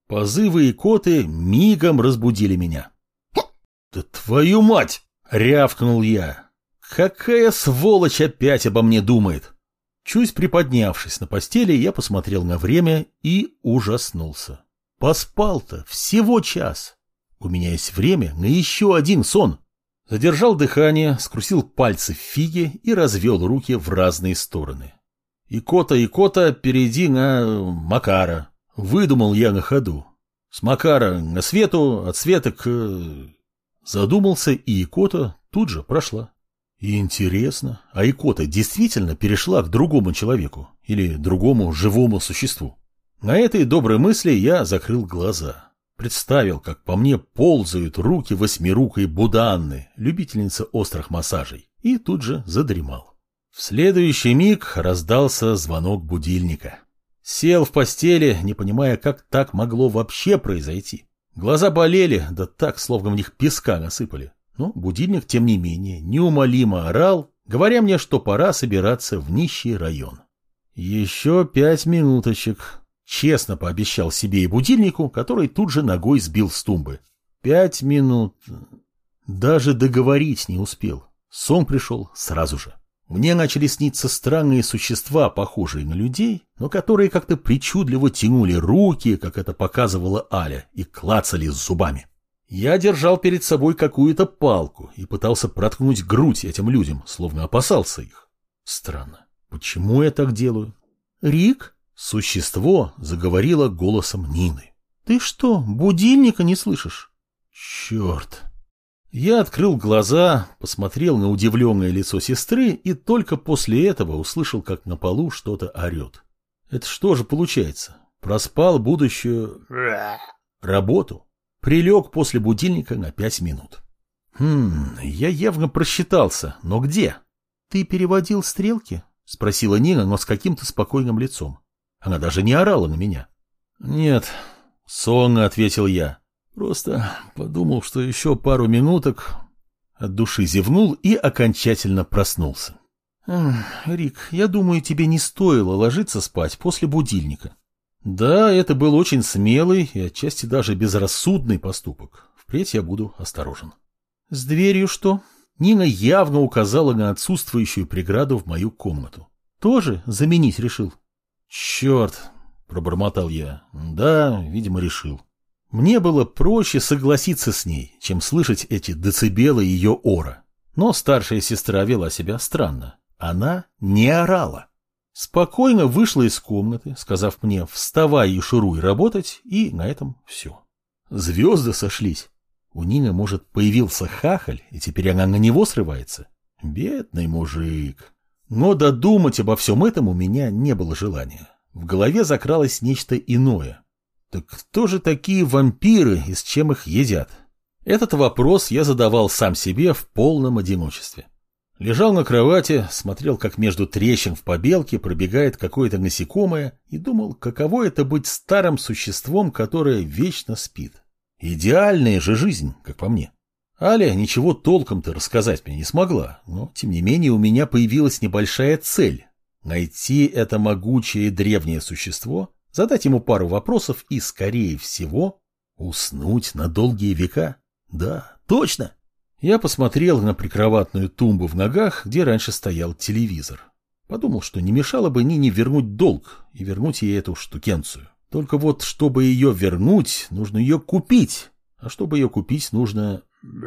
Позывы икоты мигом разбудили меня. «Да твою мать!» — рявкнул я. «Какая сволочь опять обо мне думает!» Чуть приподнявшись на постели, я посмотрел на время и ужаснулся. Поспал-то всего час. У меня есть время на еще один сон. Задержал дыхание, скрутил пальцы в фиге и развел руки в разные стороны. Икота, перейди на Макара. Выдумал я на ходу. С Макара на Свету, от Светы к... Задумался, и икота тут же прошла. И интересно, а икота действительно перешла к другому человеку или другому живому существу? На этой доброй мысли я закрыл глаза. Представил, как по мне ползают руки восьмирукой Буданны, любительницы острых массажей, и тут же задремал. В следующий миг раздался звонок будильника. Сел в постели, не понимая, как так могло вообще произойти. Глаза болели, да так, словно в них песка насыпали. Но будильник, тем не менее, неумолимо орал, говоря мне, что пора собираться в нищий район. Еще 5 минуточек. Честно пообещал себе и будильнику, который тут же ногой сбил с тумбы. 5 минут. Даже договорить не успел. Сон пришел сразу же. Мне начали сниться странные существа, похожие на людей, но которые как-то причудливо тянули руки, как это показывала Аля, и клацали зубами. Я держал перед собой какую-то палку и пытался проткнуть грудь этим людям, словно опасался их. Странно. Почему я так делаю? «Рик?» Существо заговорило голосом Нины. «Ты что, будильника не слышишь?» «Черт!» Я открыл глаза, посмотрел на удивленное лицо сестры и только после этого услышал, как на полу что-то орет. Это что же получается? Проспал будущую... работу. Прилег после будильника на 5 минут. Я явно просчитался, но где? «Ты переводил стрелки?» — спросила Нина, но с каким-то спокойным лицом. Она даже не орала на меня. «Нет», — сонно ответил я. «Просто подумал, что еще пару минуток...» От души зевнул и окончательно проснулся. «Рик, я думаю, тебе не стоило ложиться спать после будильника». Да, это был очень смелый и отчасти даже безрассудный поступок. Впредь я буду осторожен. «С дверью что?» Нина явно указала на отсутствующую преграду в мою комнату. «Тоже заменить решил?» «Черт!» — пробормотал я. «Да, видимо, решил». Мне было проще согласиться с ней, чем слышать эти децибелы ее ора. Но старшая сестра вела себя странно. Она не орала. Спокойно вышла из комнаты, сказав мне «вставай и шуруй работать», и на этом все. Звезды сошлись. У Нины, может, появился хахаль, и теперь она на него срывается? Бедный мужик. Но додумать обо всем этом у меня не было желания. В голове закралось нечто иное. Так кто же такие вампиры и с чем их едят? Этот вопрос я задавал сам себе в полном одиночестве. Лежал на кровати, смотрел, как между трещин в побелке пробегает какое-то насекомое, и думал, каково это быть старым существом, которое вечно спит. Идеальная же жизнь, как по мне. Аля ничего толком-то рассказать мне не смогла, но, тем не менее, у меня появилась небольшая цель — найти это могучее древнее существо, задать ему пару вопросов и, скорее всего, уснуть на долгие века. Да, точно! Я посмотрел на прикроватную тумбу в ногах, где раньше стоял телевизор. Подумал, что не мешало бы Нине вернуть долг и вернуть ей эту штукенцию. Только вот, чтобы ее вернуть, нужно ее купить. А чтобы ее купить, нужно...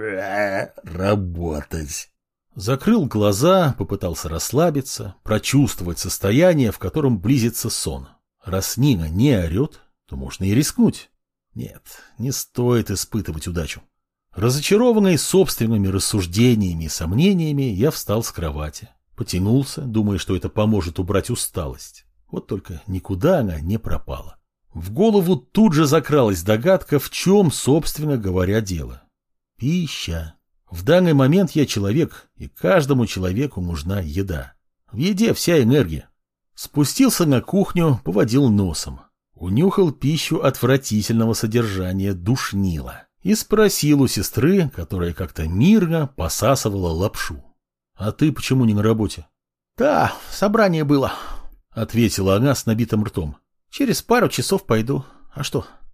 работать. Закрыл глаза, попытался расслабиться, прочувствовать состояние, в котором близится сон. Раз Нина не орет, то можно и рискнуть. Нет, не стоит испытывать удачу. Разочарованный собственными рассуждениями и сомнениями, я встал с кровати. Потянулся, думая, что это поможет убрать усталость. Вот только никуда она не пропала. В голову тут же закралась догадка, в чем, собственно говоря, дело. Пища. В данный момент я человек, и каждому человеку нужна еда. В еде вся энергия. Спустился на кухню, поводил носом. Унюхал пищу отвратительного содержания душнила. И спросил у сестры, которая как-то мирно посасывала лапшу. «А ты почему не на работе?» «Да, собрание было», — ответила она с набитым ртом. «Через пару часов пойду. А что?»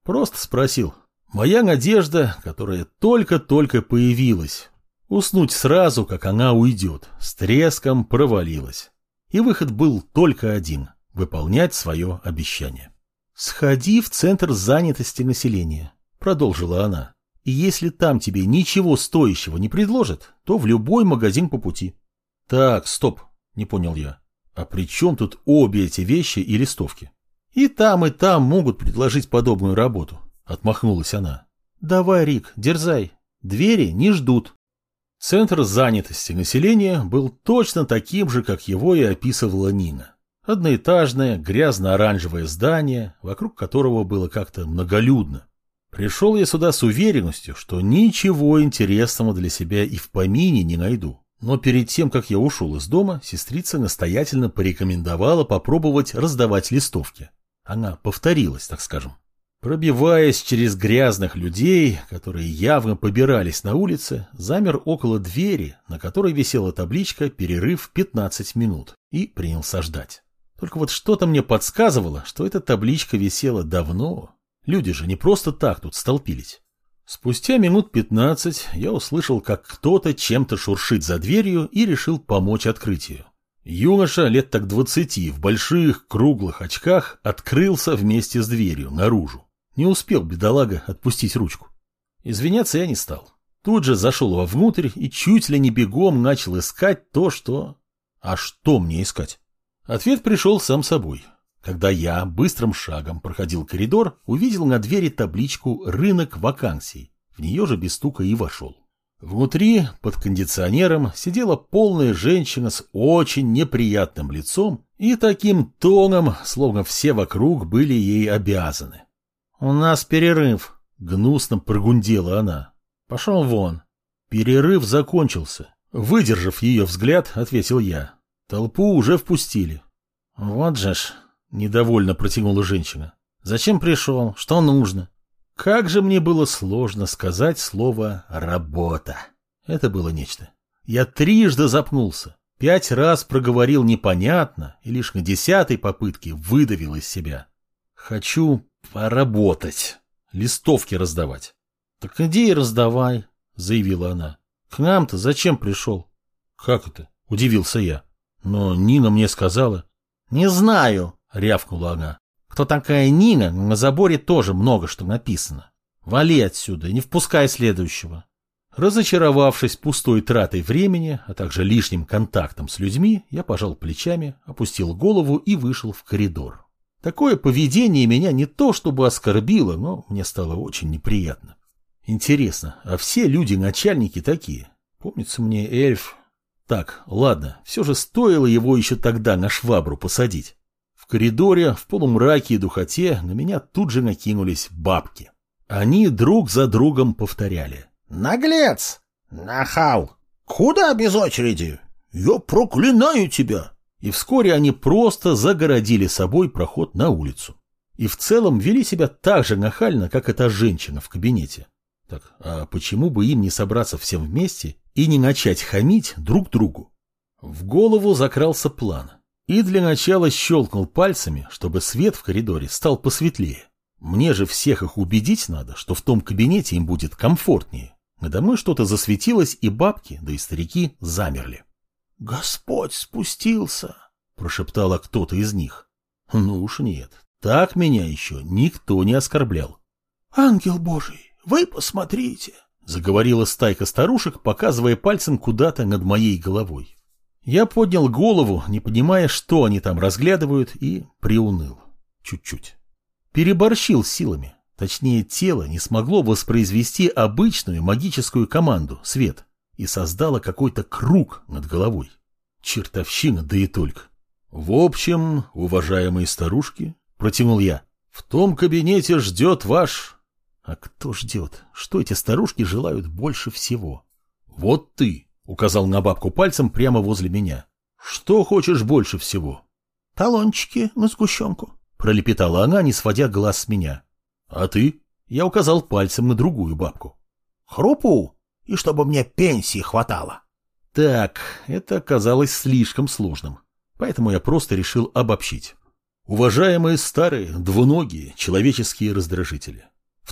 Просто спросил. Моя надежда, которая только-только появилась. Уснуть сразу, как она уйдет, с треском провалилась. И выход был только один – выполнять свое обещание. «Сходи в центр занятости населения», – продолжила она. «И если там тебе ничего стоящего не предложат, то в любой магазин по пути». «Так, стоп», – не понял я. «А при чем тут обе эти вещи и листовки?» и там могут предложить подобную работу», – отмахнулась она. «Давай, Рик, дерзай. Двери не ждут». Центр занятости населения был точно таким же, как его и описывала Нина. Одноэтажное, грязно-оранжевое здание, вокруг которого было как-то многолюдно. Пришел я сюда с уверенностью, что ничего интересного для себя и в помине не найду. Но перед тем, как я ушел из дома, сестрица настоятельно порекомендовала попробовать раздавать листовки. Она повторилась, так скажем. Пробиваясь через грязных людей, которые явно побирались на улице, замер около двери, на которой висела табличка «Перерыв 15 минут», и принялся ждать. Только вот что-то мне подсказывало, что эта табличка висела давно. Люди же не просто так тут столпились. Спустя минут 15 я услышал, как кто-то чем-то шуршит за дверью и решил помочь открытию. Юноша лет так 20 в больших круглых очках открылся вместе с дверью наружу. Не успел бедолага отпустить ручку. Извиняться я не стал. Тут же зашел вовнутрь и чуть ли не бегом начал искать то, что... А что мне искать? Ответ пришел сам собой. Когда я быстрым шагом проходил коридор, увидел на двери табличку «Рынок вакансий». В нее же без стука и вошел. Внутри, под кондиционером, сидела полная женщина с очень неприятным лицом и таким тоном, словно все вокруг были ей обязаны. «У нас перерыв», — гнусно прогундела она. «Пошел вон». Перерыв закончился. Выдержав ее взгляд, ответил я. Толпу уже впустили. «Вот же ж», — недовольно протянула женщина. «Зачем пришел? Что нужно?» Как же мне было сложно сказать слово «работа». Это было нечто. Я трижды запнулся, 5 раз проговорил непонятно и лишь на 10-й попытке выдавил из себя. «Хочу поработать, листовки раздавать». «Так иди и раздавай», — заявила она. «К нам-то зачем пришел?» «Как это?» — удивился я. Но Нина мне сказала. «Не знаю», — рявкнула она. «Кто такая Нина, на заборе тоже много что написано. Вали отсюда и не впускай следующего». Разочаровавшись пустой тратой времени, а также лишним контактом с людьми, я пожал плечами, опустил голову и вышел в коридор. Такое поведение меня не то чтобы оскорбило, но мне стало очень неприятно. Интересно, а все люди-начальники такие? Помнится мне эльф... Так, ладно, все же стоило его еще тогда на швабру посадить. В коридоре, в полумраке и духоте на меня тут же накинулись бабки. Они друг за другом повторяли. «Наглец! Нахал! Куда без очереди? Я проклинаю тебя!» И вскоре они просто загородили собой проход на улицу. И в целом вели себя так же нахально, как эта женщина в кабинете. Так, а почему бы им не собраться всем вместе и не начать хамить друг другу? В голову закрался план. И для начала щелкнул пальцами, чтобы свет в коридоре стал посветлее. Мне же всех их убедить надо, что в том кабинете им будет комфортнее. Надо мной что-то засветилось, и бабки, да и старики замерли. «Господь спустился», — прошептала кто-то из них. Ну уж нет, так меня еще никто не оскорблял. «Ангел Божий, вы посмотрите», — заговорила стайка старушек, показывая пальцем куда-то над моей головой. Я поднял голову, не понимая, что они там разглядывают, и приуныл. Чуть-чуть. Переборщил с силами. Точнее, тело не смогло воспроизвести обычную магическую команду «Свет» и создало какой-то круг над головой. Чертовщина, да и только. В общем, уважаемые старушки, протянул я, в том кабинете ждет ваш... А кто ждет? Что эти старушки желают больше всего? Вот ты, указал на бабку пальцем прямо возле меня. Что хочешь больше всего? «Талончики на сгущенку», — пролепетала она, не сводя глаз с меня. А ты? Я указал пальцем на другую бабку. «Хрупу, и чтобы мне пенсии хватало». Так, это оказалось слишком сложным, поэтому я просто решил обобщить. Уважаемые старые, двуногие, человеческие раздражители,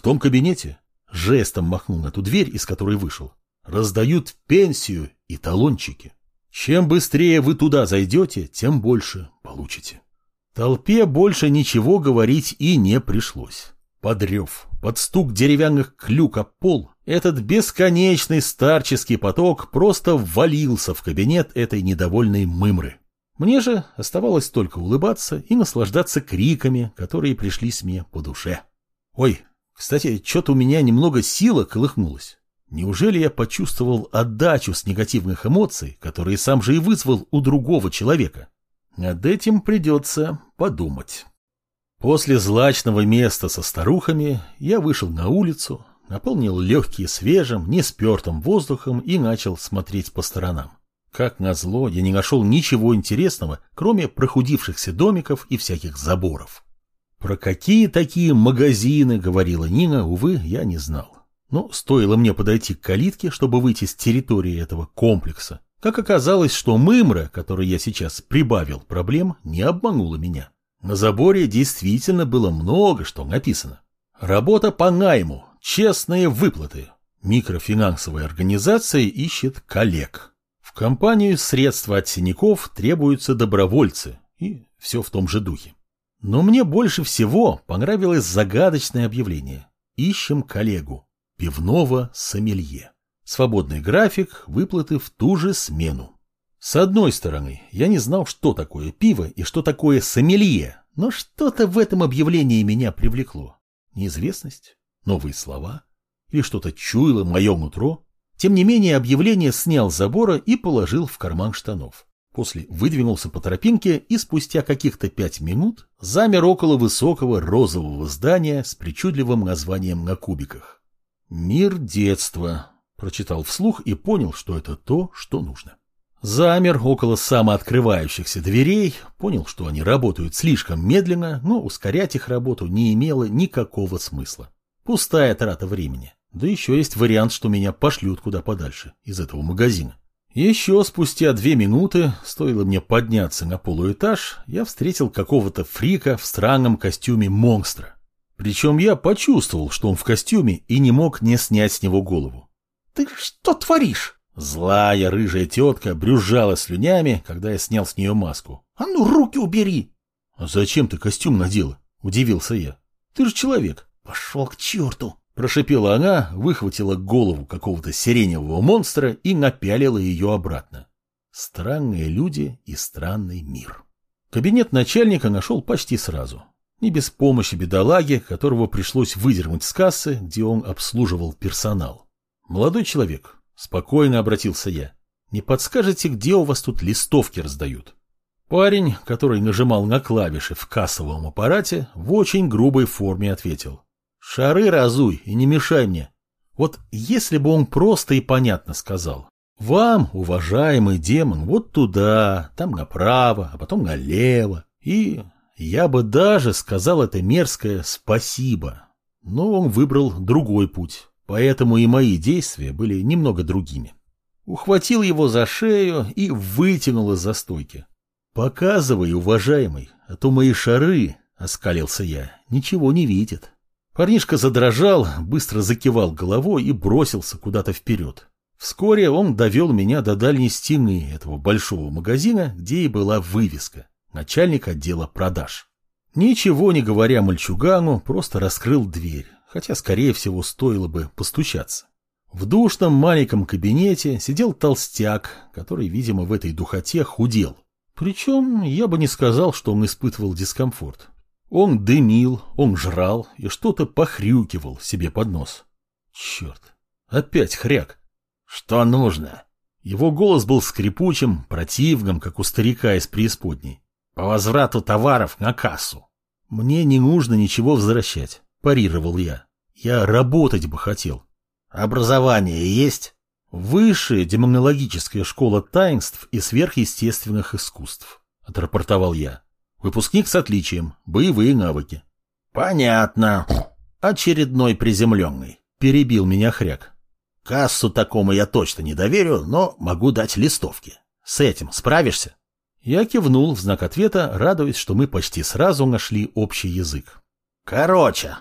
том кабинете, жестом махнул на ту дверь, из которой вышел, раздают пенсию и талончики. Чем быстрее вы туда зайдете, тем больше получите. Толпе больше ничего говорить и не пришлось. Под рев, под стук деревянных клюк об пол, этот бесконечный старческий поток просто ввалился в кабинет этой недовольной мымры. Мне же оставалось только улыбаться и наслаждаться криками, которые пришлись мне по душе. Ой, кстати, что-то у меня немного сила колыхнулась. Неужели я почувствовал отдачу с негативных эмоций, которые сам же и вызвал у другого человека? Над этим придется подумать. После злачного места со старухами я вышел на улицу, наполнил легкие свежим, неспертым воздухом и начал смотреть по сторонам. Как назло, я не нашел ничего интересного, кроме прохудившихся домиков и всяких заборов. Про какие такие магазины, говорила Нина, увы, я не знал. Но стоило мне подойти к калитке, чтобы выйти с территории этого комплекса, как оказалось, что мымра, которой я сейчас прибавил проблем, не обманула меня. На заборе действительно было много что написано. Работа по найму, честные выплаты. Микрофинансовая организация ищет коллег. В компанию средства от синяков требуются добровольцы. И все в том же духе. Но мне больше всего понравилось загадочное объявление. Ищем коллегу. Пивного сомелье. Свободный график, выплаты в ту же смену. С одной стороны, я не знал, что такое пиво и что такое сомелье, но что-то в этом объявлении меня привлекло. Неизвестность, новые слова или что-то чуяло мое нутро. Тем не менее, объявление снял с забора и положил в карман штанов. После выдвинулся по тропинке и спустя каких-то 5 минут замер около высокого розового здания с причудливым названием на кубиках. «Мир детства», — прочитал вслух и понял, что это то, что нужно. Замер около самооткрывающихся дверей, понял, что они работают слишком медленно, но ускорять их работу не имело никакого смысла. Пустая трата времени. Да еще есть вариант, что меня пошлют куда подальше из этого магазина. Еще спустя 2 минуты, стоило мне подняться на полуэтаж, я встретил какого-то фрика в странном костюме монстра. Причем я почувствовал, что он в костюме и не мог не снять с него голову. «Ты что творишь?» Злая рыжая тетка брюзжала слюнями, когда я снял с нее маску. «А ну, руки убери!» «А зачем ты костюм надела?» – удивился я. «Ты же человек». «Пошел к черту!» – прошипела она, выхватила голову какого-то сиреневого монстра и напялила ее обратно. Странные люди и странный мир. Кабинет начальника нашел почти сразу. Не без помощи бедолаги, которого пришлось выдернуть с кассы, где он обслуживал персонал. «Молодой человек», — спокойно обратился я, — «не подскажете, где у вас тут листовки раздают?» Парень, который нажимал на клавиши в кассовом аппарате, в очень грубой форме ответил: «Шары разуй и не мешай мне». Вот если бы он просто и понятно сказал: «Вам, уважаемый демон, вот туда, там направо, а потом налево», и я бы даже сказал это мерзкое «спасибо». Но он выбрал другой путь, поэтому и мои действия были немного другими. Ухватил его за шею и вытянул из-за стойки. «Показывай, уважаемый, а то мои шары», — оскалился я, — «ничего не видят». Парнишка задрожал, быстро закивал головой и бросился куда-то вперед. Вскоре он довел меня до дальней стены этого большого магазина, где и была вывеска: начальник отдела продаж. Ничего не говоря мальчугану, просто раскрыл дверь, хотя, скорее всего, стоило бы постучаться. В душном маленьком кабинете сидел толстяк, который, видимо, в этой духоте худел. Причем я бы не сказал, что он испытывал дискомфорт. Он дымил, он жрал и что-то похрюкивал себе под нос. Черт, опять хряк. «Что нужно?» Его голос был скрипучим, противным, как у старика из преисподней. «По возврату товаров на кассу». «Мне не нужно ничего возвращать», – парировал я. «Я работать бы хотел». «Образование есть?» «Высшая демонологическая школа таинств и сверхъестественных искусств», – отрапортовал я. «Выпускник с отличием, боевые навыки». «Понятно. Очередной приземленный», – перебил меня хряк. «Кассу такому я точно не доверю, но могу дать листовки. С этим справишься?» Я кивнул в знак ответа, радуясь, что мы почти сразу нашли общий язык. «Короче,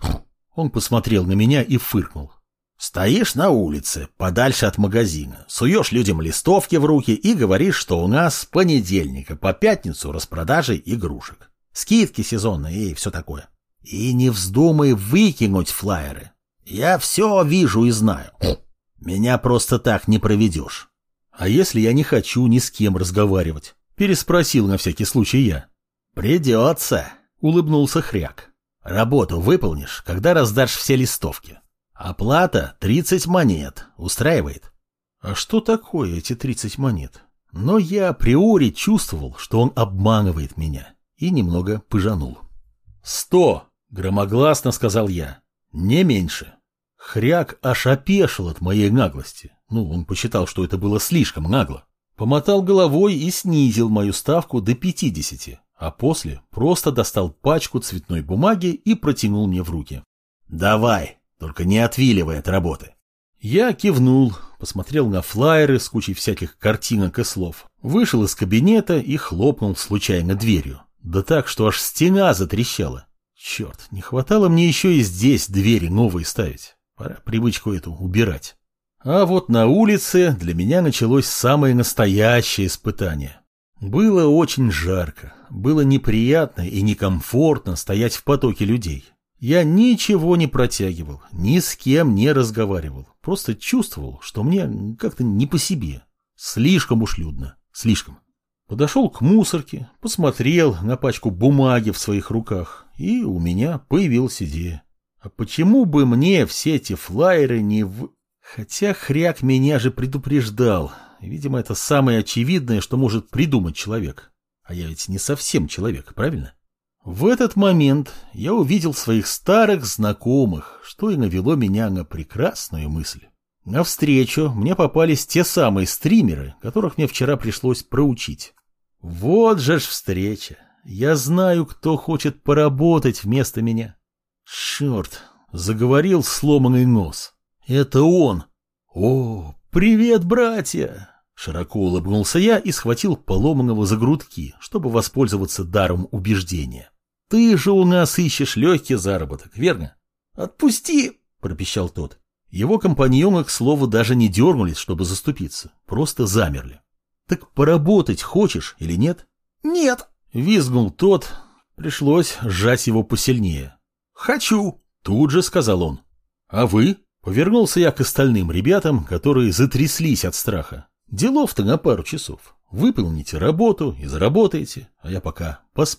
Он посмотрел на меня и фыркнул. Стоишь на улице, подальше от магазина, суешь людям листовки в руки и говоришь, что у нас с понедельника по пятницу распродажи игрушек. Скидки сезонные и все такое. И не вздумай выкинуть флаеры. Я все вижу и знаю. Меня просто так не проведешь. А если я не хочу ни с кем разговаривать? Переспросил на всякий случай я. Придется, улыбнулся Хряк. Работу выполнишь, когда раздашь все листовки. Оплата 30 монет. Устраивает? А что такое эти 30 монет? Но я априори чувствовал, что он обманывает меня, и немного пыжанул. 100, громогласно сказал я. Не меньше. Хряк аж опешил от моей наглости. Он посчитал, что это было слишком нагло. Помотал головой и снизил мою ставку до 50, а после просто достал пачку цветной бумаги и протянул мне в руки. Давай. Только не отвиливай от работы. Я кивнул, посмотрел на флаеры с кучей всяких картинок и слов, вышел из кабинета и хлопнул случайно дверью. Да так, что аж стена затрещала. Черт, не хватало мне еще и здесь двери новые ставить. Пора привычку эту убирать. А вот на улице для меня началось самое настоящее испытание. Было очень жарко, было неприятно и некомфортно стоять в потоке людей. Я ничего не протягивал, ни с кем не разговаривал, просто чувствовал, что мне как-то не по себе. Слишком уж людно, слишком. Подошел к мусорке, посмотрел на пачку бумаги в своих руках, и у меня появилась идея. А почему бы мне все эти флаеры не Хотя Хряк меня же предупреждал. Видимо, это самое очевидное, что может придумать человек. А я ведь не совсем человек, правильно? В этот момент я увидел своих старых знакомых, что и навело меня на прекрасную мысль. Навстречу мне попались те самые стримеры, которых мне вчера пришлось проучить. Вот же ж встреча. Я знаю, кто хочет поработать вместо меня. Черт, заговорил сломанный нос. Это он. О, привет, братья! Широко улыбнулся я и схватил поломанного за грудки, чтобы воспользоваться даром убеждения. Ты же у нас ищешь легкий заработок, верно? Отпусти, пропищал тот. Его компаньоны, к слову, даже не дернулись, чтобы заступиться, просто замерли. Так поработать хочешь или нет? Нет, визгнул тот. Пришлось сжать его посильнее. Хочу, тут же сказал он. А вы? Повернулся я к остальным ребятам, которые затряслись от страха. Делов-то на пару часов. Выполните работу и заработаете, а я пока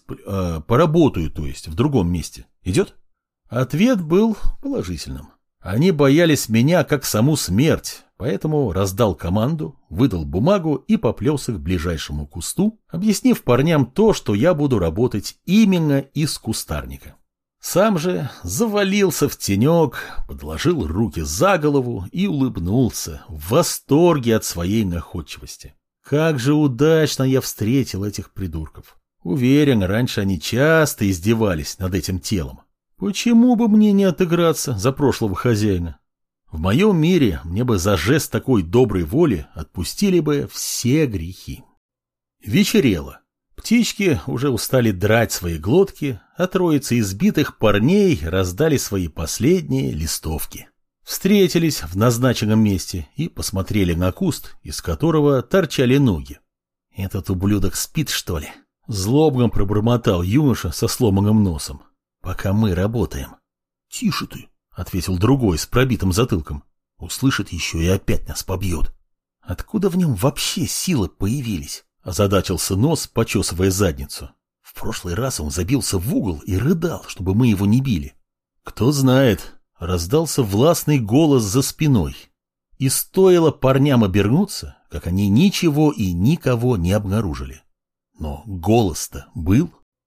поработаю, то есть в другом месте. Идет? Ответ был положительным. Они боялись меня как саму смерть, поэтому раздал команду, выдал бумагу и поплелся к ближайшему кусту, объяснив парням то, что я буду работать именно из кустарника. Сам же завалился в тенек, подложил руки за голову и улыбнулся в восторге от своей находчивости. Как же удачно я встретил этих придурков. Уверен, раньше они часто издевались над этим телом. Почему бы мне не отыграться за прошлого хозяина? В моем мире мне бы за жест такой доброй воли отпустили бы все грехи. Вечерело. Птички уже устали драть свои глотки, а троица избитых парней раздали свои последние листовки. Встретились в назначенном месте и посмотрели на куст, из которого торчали ноги. «Этот ублюдок спит, что ли?» Злобно пробормотал юноша со сломанным носом. «Пока мы работаем». «Тише ты», — ответил другой с пробитым затылком. «Услышит еще и опять нас побьет». «Откуда в нем вообще силы появились?» — озадачился нос, почесывая задницу. В прошлый раз он забился в угол и рыдал, чтобы мы его не били. «Кто знает», — раздался властный голос за спиной. И стоило парням обернуться, как они ничего и никого не обнаружили. Но голос-то был.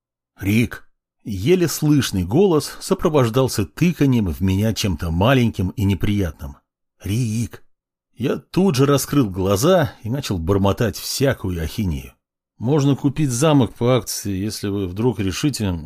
«Рик!» Еле слышный голос сопровождался тыканьем в меня чем-то маленьким и неприятным. «Рик!» Я тут же раскрыл глаза и начал бормотать всякую ахинею. «Можно купить замок по акции, если вы вдруг решите...»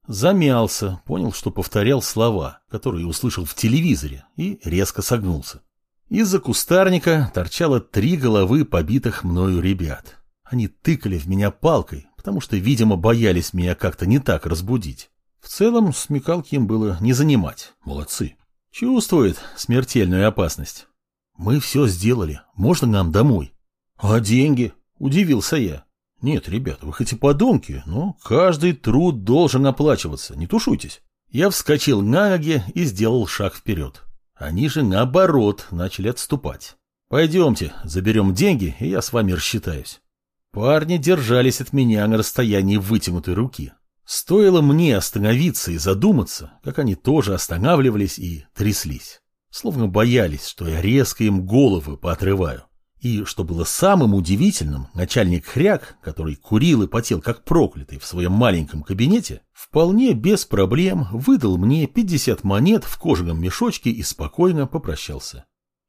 Замялся, понял, что повторял слова, которые услышал в телевизоре, и резко согнулся. Из-за кустарника торчало 3 головы побитых мною ребят. Они тыкали в меня палкой, потому что, видимо, боялись меня как-то не так разбудить. В целом, смекалки им было не занимать. Молодцы. Чувствует смертельную опасность. Мы все сделали. Можно нам домой? А деньги? Удивился я. Нет, ребята, вы хоть и подонки, но каждый труд должен оплачиваться. Не тушуйтесь. Я вскочил на ноги и сделал шаг вперед. Они же, наоборот, начали отступать. Пойдемте, заберем деньги, и я с вами рассчитаюсь. Парни держались от меня на расстоянии вытянутой руки. Стоило мне остановиться и задуматься, как они тоже останавливались и тряслись. Словно боялись, что я резко им головы поотрываю. И, что было самым удивительным, начальник Хряк, который курил и потел как проклятый в своем маленьком кабинете, вполне без проблем выдал мне 50 монет в кожаном мешочке и спокойно попрощался.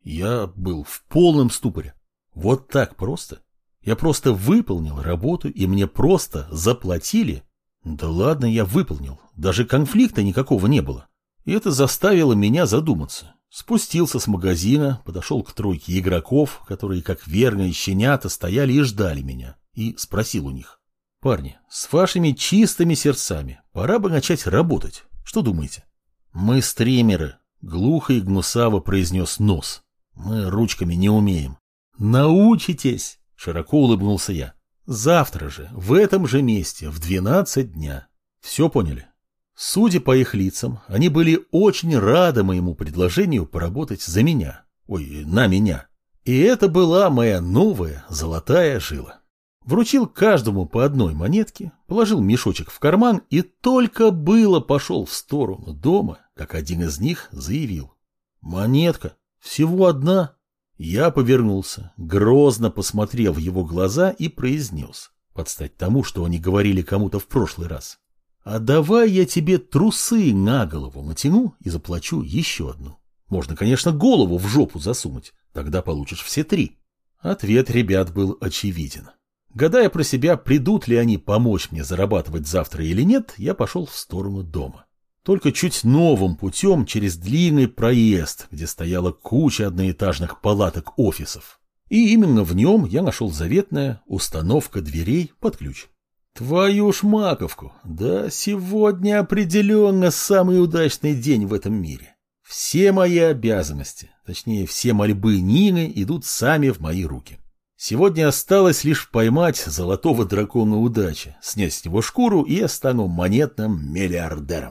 Я был в полном ступоре. Вот так просто. Я просто выполнил работу, и мне просто заплатили. Да ладно, я выполнил. Даже конфликта никакого не было. И это заставило меня задуматься. Спустился с магазина, подошел к тройке игроков, которые, как верные щенята, стояли и ждали меня, и спросил у них: «Парни, с вашими чистыми сердцами пора бы начать работать. Что думаете?» «Мы стримеры», — глухо и гнусаво произнес Нос. «Мы ручками не умеем». «Научитесь», — широко улыбнулся я. «Завтра же, в этом же месте, в 12 дня. Все поняли?» Судя по их лицам, они были очень рады моему предложению поработать за меня. Ой, на меня. И это была моя новая золотая жила. Вручил каждому по одной монетке, положил мешочек в карман и только было пошел в сторону дома, как один из них заявил: «Монетка? Всего одна?» Я повернулся, грозно посмотрел в его глаза и произнес, под стать тому, что они говорили кому-то в прошлый раз: «А давай я тебе трусы на голову натяну и заплачу еще одну. Можно, конечно, голову в жопу засунуть, тогда получишь все 3». Ответ ребят был очевиден. Гадая про себя, придут ли они помочь мне зарабатывать завтра или нет, я пошел в сторону дома. Только чуть новым путем через длинный проезд, где стояла куча одноэтажных палаток офисов. И именно в нем я нашел заветная установка дверей под ключ. Твою ж маковку, да сегодня определенно самый удачный день в этом мире. Все мои обязанности, точнее все мольбы Нины, идут сами в мои руки. Сегодня осталось лишь поймать золотого дракона удачи, снять с него шкуру, и я стану монетным миллиардером.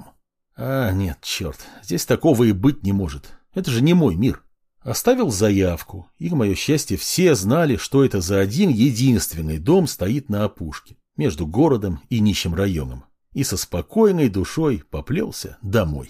А нет, черт, здесь такого и быть не может. Это же не мой мир. Оставил заявку, и, к мое счастье, все знали, что это за один единственный дом стоит на опушке, между городом и нищим районом, и со спокойной душой поплелся домой.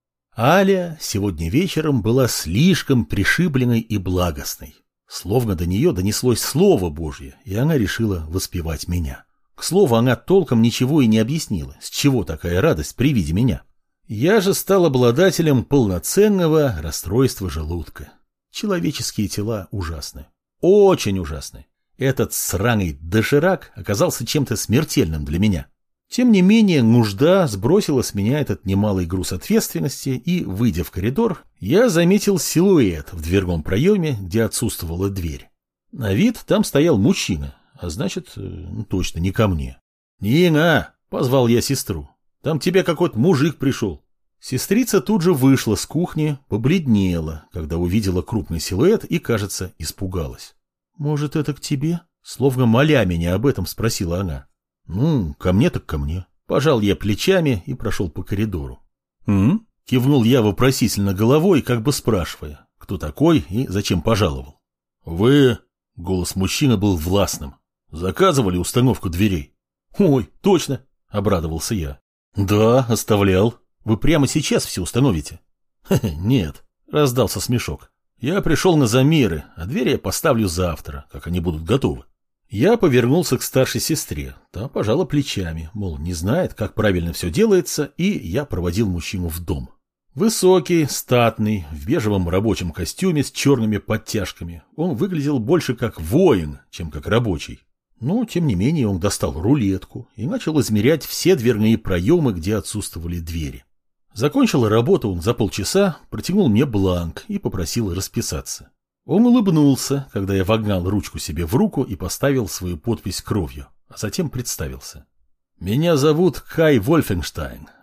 Аля сегодня вечером была слишком пришибленной и благостной. Словно до нее донеслось Слово Божье, и она решила воспевать меня. К слову, она толком ничего и не объяснила, с чего такая радость при виде меня. Я же стал обладателем полноценного расстройства желудка. Человеческие тела ужасны. Очень ужасны. Этот сраный доширак оказался чем-то смертельным для меня. Тем не менее, нужда сбросила с меня этот немалый груз ответственности, и, выйдя в коридор, я заметил силуэт в дверном проеме, где отсутствовала дверь. На вид там стоял мужчина, а значит, точно не ко мне. «Нина!» — позвал я сестру. «Там тебе какой-то мужик пришел». Сестрица тут же вышла с кухни, побледнела, когда увидела крупный силуэт и, кажется, испугалась. «Может, это к тебе?» — словно моля меня об этом, спросила она. «Ну, ко мне так ко мне». Пожал я плечами и прошел по коридору. «М?», кивнул я вопросительно головой, как бы спрашивая, кто такой и зачем пожаловал. «Вы...» — голос мужчины был властным. «Заказывали установку дверей?» «Ой, точно!» — обрадовался я. «Да, оставлял. Вы прямо сейчас все установите?» «Нет», — раздался смешок. «Я пришел на замеры, а двери я поставлю завтра, как они будут готовы». Я повернулся к старшей сестре, та пожала плечами, мол, не знает, как правильно все делается, и я проводил мужчину в дом. Высокий, статный, в бежевом рабочем костюме с черными подтяжками, он выглядел больше как воин, чем как рабочий. Но, тем не менее, он достал рулетку и начал измерять все дверные проемы, где отсутствовали двери. Закончил работу он за полчаса, протянул мне бланк и попросил расписаться. Он улыбнулся, когда я вогнал ручку себе в руку и поставил свою подпись кровью, а затем представился. «Меня зовут Кай Вольфенштайн.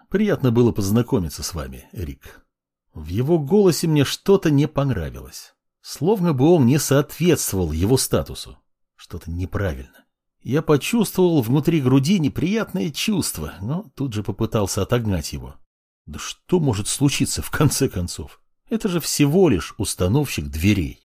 Приятно было познакомиться с вами, Рик». В его голосе мне что-то не понравилось. Словно бы он не соответствовал его статусу. Что-то неправильно. Я почувствовал внутри груди неприятное чувство, но тут же попытался отогнать его. Да что может случиться в конце концов? Это же всего лишь установщик дверей.